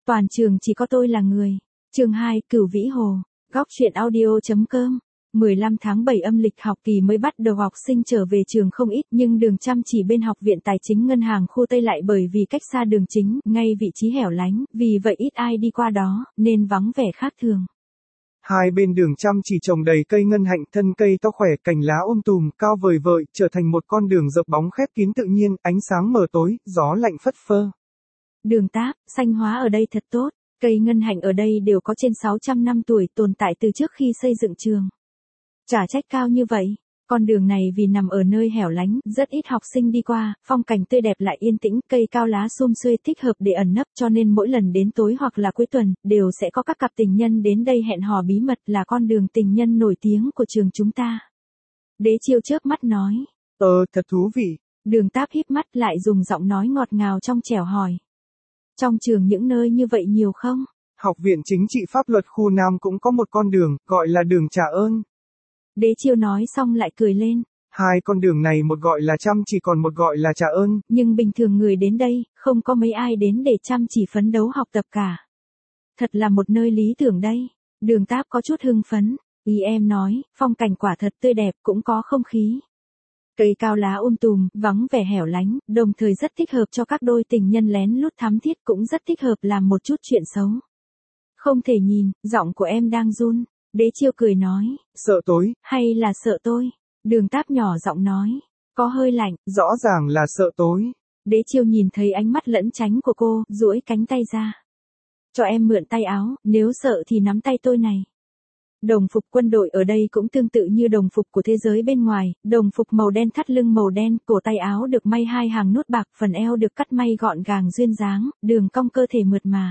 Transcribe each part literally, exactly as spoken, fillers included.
Toàn trường chỉ có tôi là người. Chương hai, Cửu Vĩ Hồ. Góc truyện audio chấm com. mười lăm tháng bảy âm lịch học kỳ mới bắt đầu, học sinh trở về trường không ít, nhưng đường chăm chỉ bên học viện tài chính ngân hàng khu Tây lại bởi vì cách xa đường chính, ngay vị trí hẻo lánh, vì vậy ít ai đi qua đó, nên vắng vẻ khác thường. Hai bên đường chăm chỉ trồng đầy cây ngân hạnh, thân cây to khỏe, cành lá um tùm, cao vời vợi, trở thành một con đường dợp bóng khép kín tự nhiên, ánh sáng mờ tối, gió lạnh phất phơ. Đường Táp, xanh hóa ở đây thật tốt, cây ngân hạnh ở đây đều có trên sáu trăm năm tuổi, tồn tại từ trước khi xây dựng trường. Chả trách cao như vậy, con đường này vì nằm ở nơi hẻo lánh, rất ít học sinh đi qua, phong cảnh tươi đẹp lại yên tĩnh, cây cao lá sum xuê thích hợp để ẩn nấp, cho nên mỗi lần đến tối hoặc là cuối tuần, đều sẽ có các cặp tình nhân đến đây hẹn hò bí mật, là con đường tình nhân nổi tiếng của trường chúng ta. Đế Chiêu chớp mắt nói. Ờ, thật thú vị. Đường Táp híp mắt lại dùng giọng nói ngọt ngào trong trẻo hỏi. Trong trường những nơi như vậy nhiều không? Học viện chính trị pháp luật khu Nam cũng có một con đường, gọi là đường Trả Ơn. Đế Chiêu nói xong lại cười lên. Hai con đường này một gọi là chăm chỉ còn một gọi là trả ơn. Nhưng bình thường người đến đây, không có mấy ai đến để chăm chỉ phấn đấu học tập cả. Thật là một nơi lý tưởng đây. Đường Táp có chút hưng phấn. Ý em nói, phong cảnh quả thật tươi đẹp, cũng có không khí. Cây cao lá um tùm, vắng vẻ hẻo lánh, đồng thời rất thích hợp cho các đôi tình nhân lén lút thắm thiết, cũng rất thích hợp làm một chút chuyện xấu. Không thể nhìn, giọng của em đang run. Đế Chiêu cười nói. Sợ tối. Hay là sợ tôi? Đường Táp nhỏ giọng nói. Có hơi lạnh. Rõ ràng là sợ tối. Đế Chiêu nhìn thấy ánh mắt lẫn tránh của cô, duỗi cánh tay ra. Cho em mượn tay áo, nếu sợ thì nắm tay tôi này. Đồng phục quân đội ở đây cũng tương tự như đồng phục của thế giới bên ngoài, đồng phục màu đen thắt lưng màu đen, cổ tay áo được may hai hàng nút bạc, phần eo được cắt may gọn gàng duyên dáng, đường cong cơ thể mượt mà.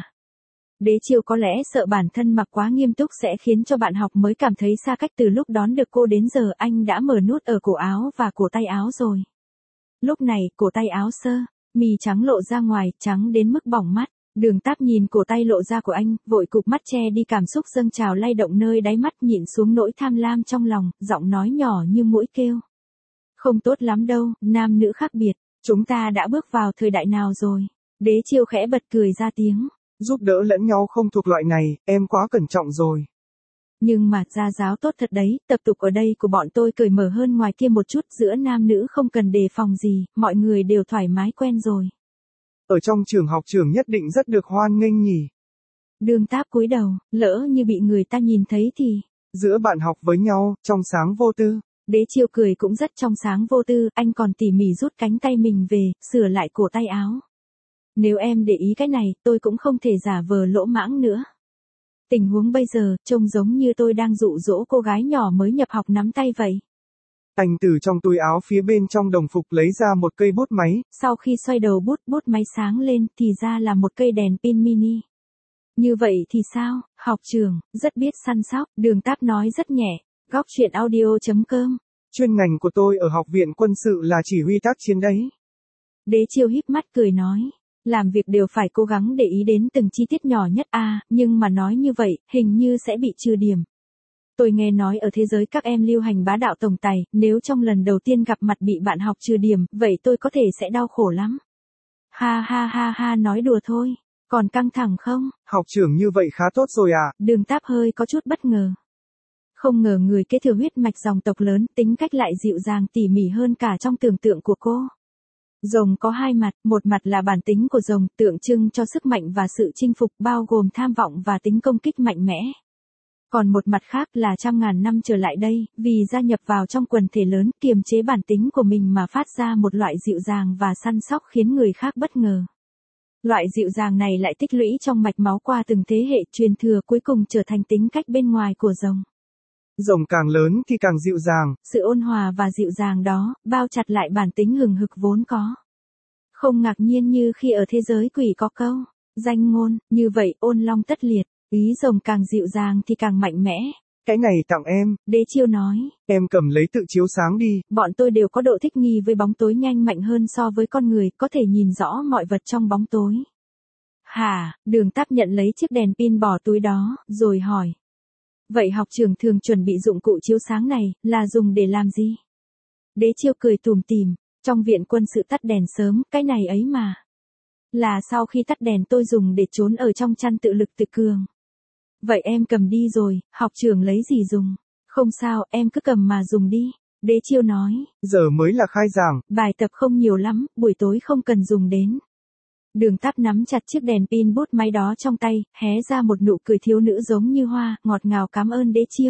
Đế Chiêu có lẽ sợ bản thân mặc quá nghiêm túc sẽ khiến cho bạn học mới cảm thấy xa cách, từ lúc đón được cô đến giờ anh đã mở nút ở cổ áo và cổ tay áo rồi. Lúc này, cổ tay áo sơ, mì trắng lộ ra ngoài, trắng đến mức bỏng mắt. Đường Táp nhìn cổ tay lộ ra của anh, vội cụp mắt che đi cảm xúc dâng trào lay động nơi đáy mắt, nhịn xuống nỗi tham lam trong lòng, giọng nói nhỏ như mũi kêu. Không tốt lắm đâu, nam nữ khác biệt, chúng ta đã bước vào thời đại nào rồi? Đế Chiêu khẽ bật cười ra tiếng. Giúp đỡ lẫn nhau không thuộc loại này, em quá cẩn trọng rồi. Nhưng mà gia giáo tốt thật đấy, tập tục ở đây của bọn tôi cởi mở hơn ngoài kia một chút, giữa nam nữ không cần đề phòng gì, mọi người đều thoải mái quen rồi. Ở trong trường học trường nhất định rất được hoan nghênh nhỉ. Đường Táp cúi đầu, lỡ như bị người ta nhìn thấy thì. Giữa bạn học với nhau, trong sáng vô tư. Đế Chiêu cười cũng rất trong sáng vô tư, anh còn tỉ mỉ rút cánh tay mình về, sửa lại cổ tay áo. Nếu em để ý cái này, tôi cũng không thể giả vờ lỗ mãng nữa. Tình huống bây giờ, trông giống như tôi đang dụ dỗ cô gái nhỏ mới nhập học nắm tay vậy. Anh từ trong túi áo phía bên trong đồng phục lấy ra một cây bút máy. Sau khi xoay đầu bút, bút máy sáng lên, thì ra là một cây đèn pin mini. Như vậy thì sao, học trường, rất biết săn sóc, Đường Táp nói rất nhẹ. Góc truyện audio chấm com. Chuyên ngành của tôi ở học viện quân sự là chỉ huy tác chiến đấy. Đế Chiêu híp mắt cười nói. Làm việc đều phải cố gắng để ý đến từng chi tiết nhỏ nhất à, nhưng mà nói như vậy, hình như sẽ bị trừ điểm. Tôi nghe nói ở thế giới các em lưu hành bá đạo tổng tài, nếu trong lần đầu tiên gặp mặt bị bạn học trừ điểm, vậy tôi có thể sẽ đau khổ lắm. Ha ha ha ha, nói đùa thôi, còn căng thẳng không? Học trưởng như vậy khá tốt rồi à? Đường Táp hơi có chút bất ngờ. Không ngờ người kế thừa huyết mạch dòng tộc lớn, tính cách lại dịu dàng tỉ mỉ hơn cả trong tưởng tượng của cô. Rồng có hai mặt, một mặt là bản tính của rồng, tượng trưng cho sức mạnh và sự chinh phục, bao gồm tham vọng và tính công kích mạnh mẽ. Còn một mặt khác là trăm ngàn năm trở lại đây, vì gia nhập vào trong quần thể lớn, kiềm chế bản tính của mình mà phát ra một loại dịu dàng và săn sóc khiến người khác bất ngờ. Loại dịu dàng này lại tích lũy trong mạch máu qua từng thế hệ, truyền thừa, cuối cùng trở thành tính cách bên ngoài của rồng. Rồng càng lớn thì càng dịu dàng. Sự ôn hòa và dịu dàng đó, bao chặt lại bản tính hừng hực vốn có. Không ngạc nhiên như khi ở thế giới quỷ có câu, danh ngôn, như vậy ôn long tất liệt, ý rồng càng dịu dàng thì càng mạnh mẽ. Cái này tặng em. Đế Chiêu nói. Em cầm lấy tự chiếu sáng đi. Bọn tôi đều có độ thích nghi với bóng tối nhanh mạnh hơn so với con người, có thể nhìn rõ mọi vật trong bóng tối. Hả, Đường Táp nhận lấy chiếc đèn pin bỏ túi đó, rồi hỏi. Vậy học trường thường chuẩn bị dụng cụ chiếu sáng này, là dùng để làm gì? Đế Chiêu cười tủm tỉm, trong viện quân sự tắt đèn sớm, cái này ấy mà. Là sau khi tắt đèn tôi dùng để trốn ở trong chăn tự lực tự cường. Vậy em cầm đi rồi, học trưởng lấy gì dùng? Không sao, em cứ cầm mà dùng đi. Đế Chiêu nói. Giờ mới là khai giảng. Bài tập không nhiều lắm, buổi tối không cần dùng đến. Đường Táp nắm chặt chiếc đèn pin bút máy đó trong tay, hé ra một nụ cười thiếu nữ giống như hoa, ngọt ngào cảm ơn Đế Chiêu.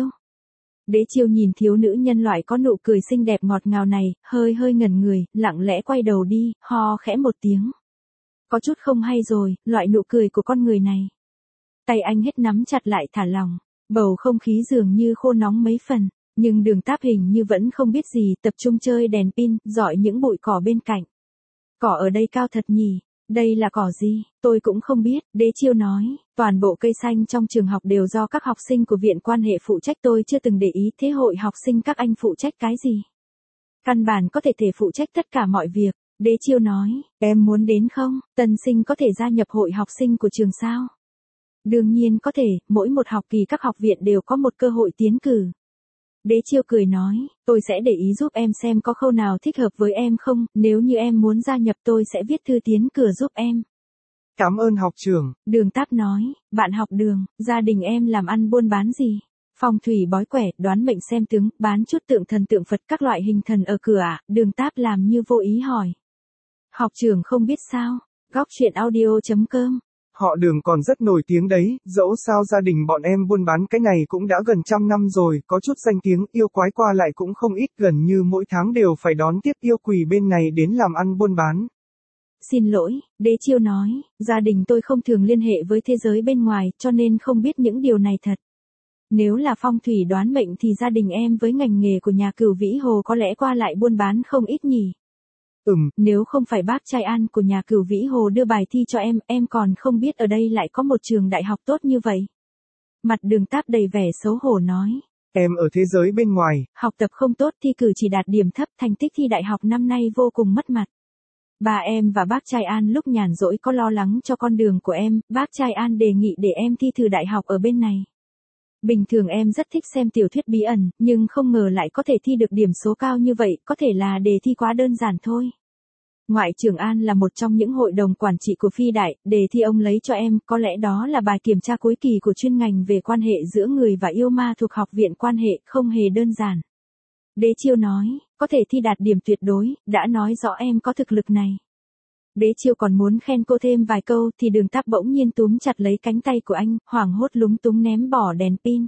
Đế Chiêu nhìn thiếu nữ nhân loại có nụ cười xinh đẹp ngọt ngào này, hơi hơi ngẩn người, lặng lẽ quay đầu đi, ho khẽ một tiếng. Có chút không hay rồi, loại nụ cười của con người này. Tay anh hết nắm chặt lại thả lỏng, bầu không khí dường như khô nóng mấy phần, nhưng Đường Táp hình như vẫn không biết gì, tập trung chơi đèn pin, dọi những bụi cỏ bên cạnh. Cỏ ở đây cao thật nhỉ, đây là cỏ gì, tôi cũng không biết, Đế Chiêu nói, toàn bộ cây xanh trong trường học đều do các học sinh của viện quan hệ phụ trách, tôi chưa từng để ý, thế hội học sinh các anh phụ trách cái gì? Căn bản có thể thể phụ trách tất cả mọi việc. Đế Chiêu nói, em muốn đến không? Tân sinh có thể gia nhập hội học sinh của trường sao? Đương nhiên có thể, mỗi một học kỳ các học viện đều có một cơ hội tiến cử. Đế Chiêu cười nói, tôi sẽ để ý giúp em xem có khâu nào thích hợp với em không, nếu như em muốn gia nhập tôi sẽ viết thư tiến cử giúp em. Cảm ơn học trưởng. Đường Táp nói, bạn học Đường, gia đình em làm ăn buôn bán gì? Phong thủy bói quẻ, đoán mệnh xem tướng, bán chút tượng thần tượng Phật các loại hình thần ở cửa ạ, Đường Táp làm như vô ý hỏi. Học trưởng không biết sao, góc truyện audio chấm com. Họ Đường còn rất nổi tiếng đấy, dẫu sao gia đình bọn em buôn bán cái này cũng đã gần trăm năm rồi, có chút danh tiếng, yêu quái qua lại cũng không ít, gần như mỗi tháng đều phải đón tiếp yêu quỷ bên này đến làm ăn buôn bán. Xin lỗi, Đế Chiêu nói, gia đình tôi không thường liên hệ với thế giới bên ngoài, cho nên không biết những điều này thật. Nếu là phong thủy đoán mệnh thì gia đình em với ngành nghề của nhà Cửu Vĩ Hồ có lẽ qua lại buôn bán không ít nhỉ. Ừm, nếu không phải bác trai An của nhà Cửu Vĩ Hồ đưa bài thi cho em, em còn không biết ở đây lại có một trường đại học tốt như vậy. Mặt Đường Táp đầy vẻ xấu hổ nói. Em ở thế giới bên ngoài. Học tập không tốt, thi cử chỉ đạt điểm thấp, thành tích thi đại học năm nay vô cùng mất mặt. Bà em và bác trai An lúc nhàn rỗi có lo lắng cho con đường của em, bác trai An đề nghị để em thi thử đại học ở bên này. Bình thường em rất thích xem tiểu thuyết bí ẩn, nhưng không ngờ lại có thể thi được điểm số cao như vậy, có thể là đề thi quá đơn giản thôi. Ngoại trưởng An là một trong những hội đồng quản trị của Phi Đại, đề thi ông lấy cho em, có lẽ đó là bài kiểm tra cuối kỳ của chuyên ngành về quan hệ giữa người và yêu ma thuộc học viện quan hệ, không hề đơn giản. Đế Chiêu nói, có thể thi đạt điểm tuyệt đối, đã nói rõ em có thực lực này. Đế Chiêu còn muốn khen cô thêm vài câu thì Đường Táp bỗng nhiên túm chặt lấy cánh tay của anh, hoảng hốt lúng túng ném bỏ đèn pin.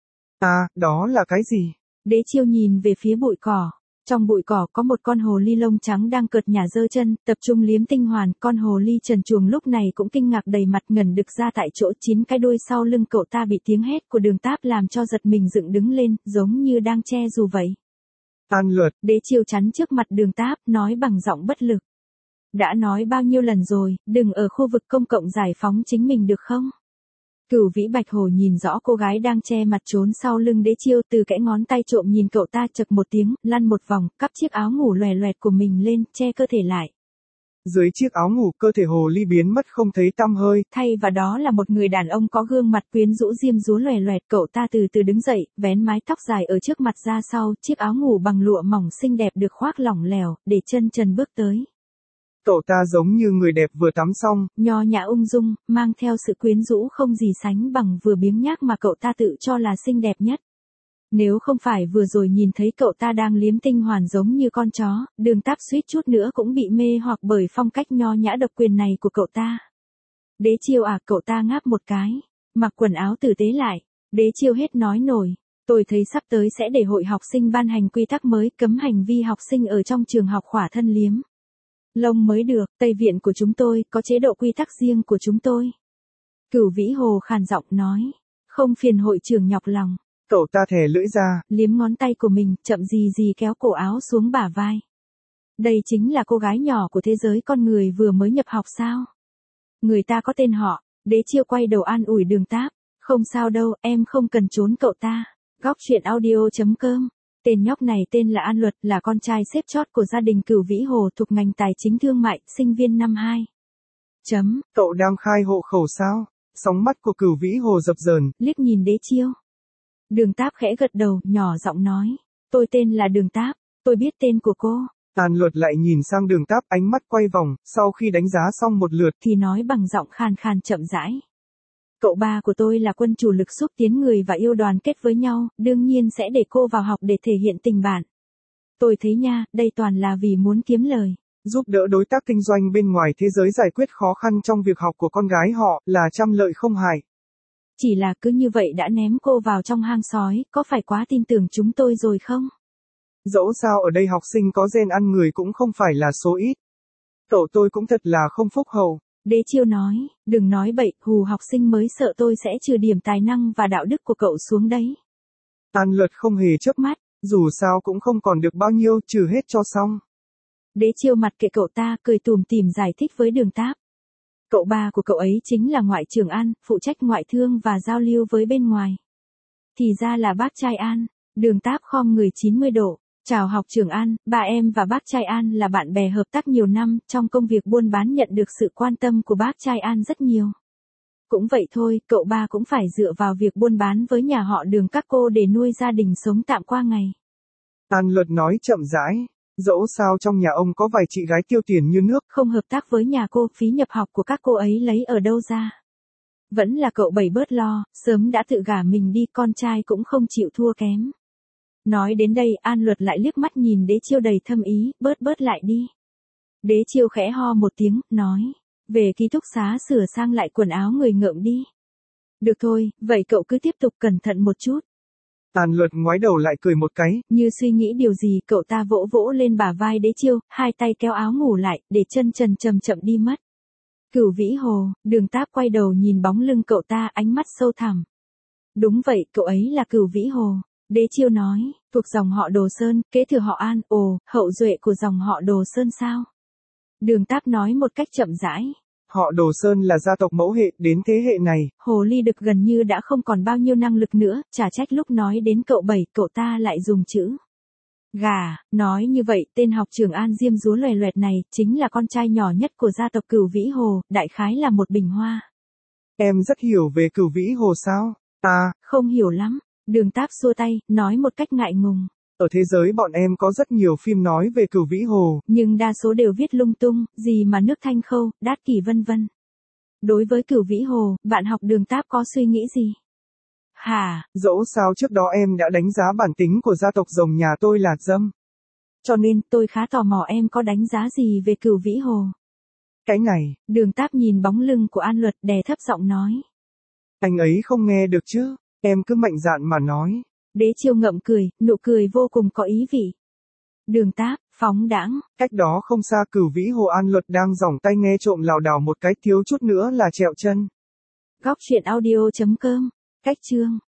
À, đó là cái gì? Đế Chiêu nhìn về phía bụi cỏ. Trong bụi cỏ có một con hồ ly lông trắng đang cợt nhả giơ chân, tập trung liếm tinh hoàn, con hồ ly trần truồng lúc này cũng kinh ngạc đầy mặt ngẩn đực ra tại chỗ, chín cái đuôi sau lưng cậu ta bị tiếng hét của Đường Táp làm cho giật mình dựng đứng lên, giống như đang che dù vậy. An Luật. Đế Chiêu chắn trước mặt Đường Táp, nói bằng giọng bất lực. Đã nói bao nhiêu lần rồi, đừng ở khu vực công cộng giải phóng chính mình được không? Cửu Vĩ Bạch Hồ nhìn rõ cô gái đang che mặt trốn sau lưng Đế Chiêu, từ kẽ ngón tay trộm nhìn cậu ta, chậc một tiếng, lăn một vòng, cắp chiếc áo ngủ loè loẹt của mình lên, che cơ thể lại. Dưới chiếc áo ngủ, cơ thể hồ ly biến mất không thấy tăm hơi. Thay vào đó là một người đàn ông có gương mặt quyến rũ diêm dúa loè loẹt, cậu ta từ từ đứng dậy, vén mái tóc dài ở trước mặt ra sau, chiếc áo ngủ bằng lụa mỏng xinh đẹp được khoác lỏng lẻo, để chân trần bước tới. Cậu ta giống như người đẹp vừa tắm xong, nho nhã ung dung, mang theo sự quyến rũ không gì sánh bằng, vừa biếng nhác mà cậu ta tự cho là xinh đẹp nhất. Nếu không phải vừa rồi nhìn thấy cậu ta đang liếm tinh hoàn giống như con chó, Đường Táp suýt chút nữa cũng bị mê hoặc bởi phong cách nho nhã độc quyền này của cậu ta. Đế Chiêu à, cậu ta ngáp một cái, mặc quần áo tử tế lại. Đế Chiêu hết nói nổi, tôi thấy sắp tới sẽ để hội học sinh ban hành quy tắc mới, cấm hành vi học sinh ở trong trường học khỏa thân liếm lông mới được, Tây viện của chúng tôi có chế độ quy tắc riêng của chúng tôi. Cửu Vĩ Hồ khàn giọng nói, không phiền hội trưởng nhọc lòng. Cậu ta thè lưỡi ra, liếm ngón tay của mình, chậm gì gì kéo cổ áo xuống bả vai. Đây chính là cô gái nhỏ của thế giới con người vừa mới nhập học sao? Người ta có tên họ. Đế Chiêu quay đầu an ủi Đường Táp, không sao đâu, em không cần trốn cậu ta. Góc truyện audio chấm com. Tên nhóc này tên là An Luật, là con trai xếp chót của gia đình Cửu Vĩ Hồ thuộc ngành tài chính thương mại, sinh viên năm hai. Chấm. Cậu đang khai hộ khẩu sao? Sóng mắt của Cửu Vĩ Hồ dập dờn, liếc nhìn Đế Chiêu. Đường Táp khẽ gật đầu, nhỏ giọng nói, tôi tên là Đường Táp, tôi biết tên của cô. An Luật lại nhìn sang Đường Táp, ánh mắt quay vòng, sau khi đánh giá xong một lượt thì nói bằng giọng khan khan chậm rãi. Cậu ba của tôi là quân chủ lực xúc tiến người và yêu đoàn kết với nhau, đương nhiên sẽ để cô vào học để thể hiện tình bạn. Tôi thấy nha, đây toàn là vì muốn kiếm lời. Giúp đỡ đối tác kinh doanh bên ngoài thế giới giải quyết khó khăn trong việc học của con gái họ, là trăm lợi không hại. Chỉ là cứ như vậy đã ném cô vào trong hang sói, có phải quá tin tưởng chúng tôi rồi không? Dẫu sao ở đây học sinh có gen ăn người cũng không phải là số ít. Cậu tôi cũng thật là không phúc hậu. Đế Chiêu nói, đừng nói bậy, hù học sinh mới sợ tôi sẽ trừ điểm tài năng và đạo đức của cậu xuống đấy. An Luật không hề chớp mắt, dù sao cũng không còn được bao nhiêu, trừ hết cho xong. Đế Chiêu mặt kệ cậu ta, cười tùm tìm giải thích với Đường Táp. Cậu ba của cậu ấy chính là ngoại trưởng An, phụ trách ngoại thương và giao lưu với bên ngoài. Thì ra là bác trai An. Đường Táp khom người chín mươi độ. Chào học trưởng An, ba em và bác trai An là bạn bè hợp tác nhiều năm, trong công việc buôn bán nhận được sự quan tâm của bác trai An rất nhiều. Cũng vậy thôi, cậu ba cũng phải dựa vào việc buôn bán với nhà họ Đường các cô để nuôi gia đình sống tạm qua ngày. An Luật nói chậm rãi, dẫu sao trong nhà ông có vài chị gái tiêu tiền như nước. Không hợp tác với nhà cô, phí nhập học của các cô ấy lấy ở đâu ra. Vẫn là cậu bảy bớt lo, sớm đã tự gả mình đi, con trai cũng không chịu thua kém. Nói đến đây, An Luật lại liếc mắt nhìn Đế Chiêu đầy thâm ý, bớt bớt lại đi. Đế Chiêu khẽ ho một tiếng, nói, về ký túc xá sửa sang lại quần áo người ngợm đi. Được thôi, vậy cậu cứ tiếp tục cẩn thận một chút. An Luật ngoái đầu lại cười một cái. Như suy nghĩ điều gì, cậu ta vỗ vỗ lên bả vai Đế Chiêu, hai tay kéo áo ngủ lại, để chân trần chậm chậm đi mất. Cửu Vĩ Hồ, Đường Táp quay đầu nhìn bóng lưng cậu ta, ánh mắt sâu thẳm. Đúng vậy, cậu ấy là Cửu Vĩ Hồ. Đế Chiêu nói, thuộc dòng họ Đồ Sơn, kế thừa họ An, ồ, hậu duệ của dòng họ Đồ Sơn sao? Đường Táp nói một cách chậm rãi. Họ Đồ Sơn là gia tộc mẫu hệ, đến thế hệ này. Hồ ly đực gần như đã không còn bao nhiêu năng lực nữa, chả trách lúc nói đến cậu bảy, cậu ta lại dùng chữ gà, nói như vậy, tên học trưởng An diêm dúa loè loẹt này, chính là con trai nhỏ nhất của gia tộc Cửu Vĩ Hồ, đại khái là một bình hoa. Em rất hiểu về Cửu Vĩ Hồ sao? À, không hiểu lắm. Đường Táp xua tay, nói một cách ngại ngùng. Ở thế giới bọn em có rất nhiều phim nói về Cửu Vĩ Hồ. Nhưng đa số đều viết lung tung, gì mà nước Thanh Khâu, Đát Kỷ vân vân. Đối với Cửu Vĩ Hồ, bạn học Đường Táp có suy nghĩ gì? Hả? Dẫu sao trước đó em đã đánh giá bản tính của gia tộc rồng nhà tôi là dâm. Cho nên tôi khá tò mò em có đánh giá gì về Cửu Vĩ Hồ. Cái này. Đường Táp nhìn bóng lưng của An Luật, đè thấp giọng nói. Anh ấy không nghe được chứ, em cứ mạnh dạn mà nói. Đế Chiêu ngậm cười, nụ cười vô cùng có ý vị. Đường Táp, phóng đãng. Cách đó không xa Cửu Vĩ Hồ An Luật đang giỏng tay nghe trộm lảo đảo một cái, thiếu chút nữa là trẹo chân. Góc truyện audio chấm com. Cách chương